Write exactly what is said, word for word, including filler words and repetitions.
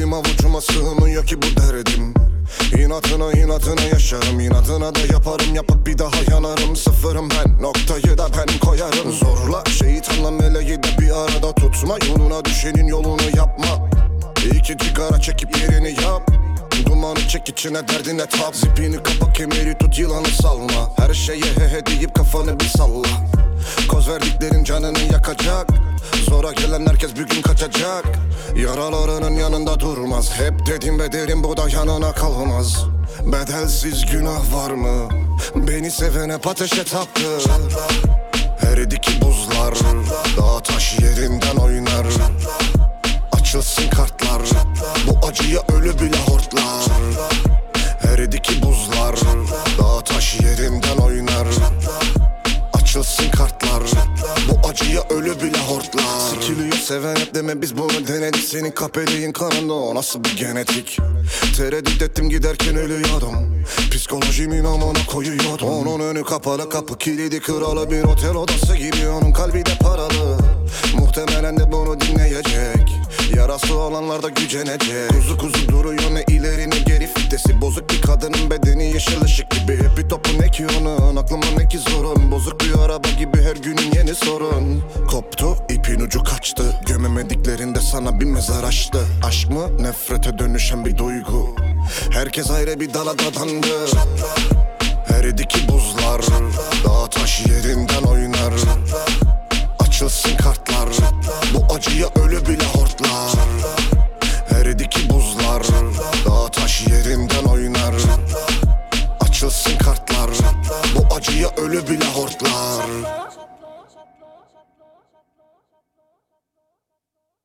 Benim avucuma sığmıyor ki bu derdim. İnatına inatına yaşarım, inatına da yaparım, yapıp bir daha yanarım. Sıfırım ben, noktayı da ben koyarım. Zorla şeytanla meleği de bir arada tutma. Yoluna düşenin yolunu yapma. İki cigara çekip yerini yap. Dumanı çek içine, derdine tap. Zipini kapa, kemeri tut, yılanı salma. Her şeye he he deyip kafanı bir salla. Koz verdiklerin canını yakacak. Zora gelen herkes bir gün kaçacak. Yaralarının yanında durmaz. Hep dedim ve derim, bu da yanına kalmaz. Bedelsiz günah var mı? Beni seven hep ateşe taptı. Eridiki buzlar, dağ taş yerinden oynar. Açılsın kartlar, bu acıya ölü bile hortlar. Eridiki buzlar, dağ taş yerinden oynar. Açılsın kartlar, bu acıya ölü bile hortlar. Sikiliyor seven hep deme, biz bunu denedik. Senin kapeliğin kanında, o nasıl bir genetik? Tereddüt ettim giderken ölüyordum. Psikolojimin amına koyuyordum. Onun önü kapalı, kapı kilidi kralı. Bir otel odası gibi, onun kalbi de paralı. Muhtemelen de bunu dinleyecek. Yarası olanlar da gücenecek. Kuzu kuzu duruyor, ne ileri ne geri. Fitesi bozuk bir kadının bedeni yeşil ışık gibi. Hep bir topu ne ki onun, aklıma ne ki zorun. Bozuk bir araba gibi her günün yeni sorun. Koptu, ipin ucu kaçtı. Gömemediklerinde sana bir mezar açtı. Aşk mı, nefrete dönüşen bir duygu. Herkes ayrı bir dala dadandı. Eridiki buzlar, dağ taş yerinden oynar. Açılsın kartlar, bu acıya ölü bile hortlar. Eridiki buzlar, dağ taş yerinden oynar. Açılsın kartlar, bu acıya ölü bile hortlar.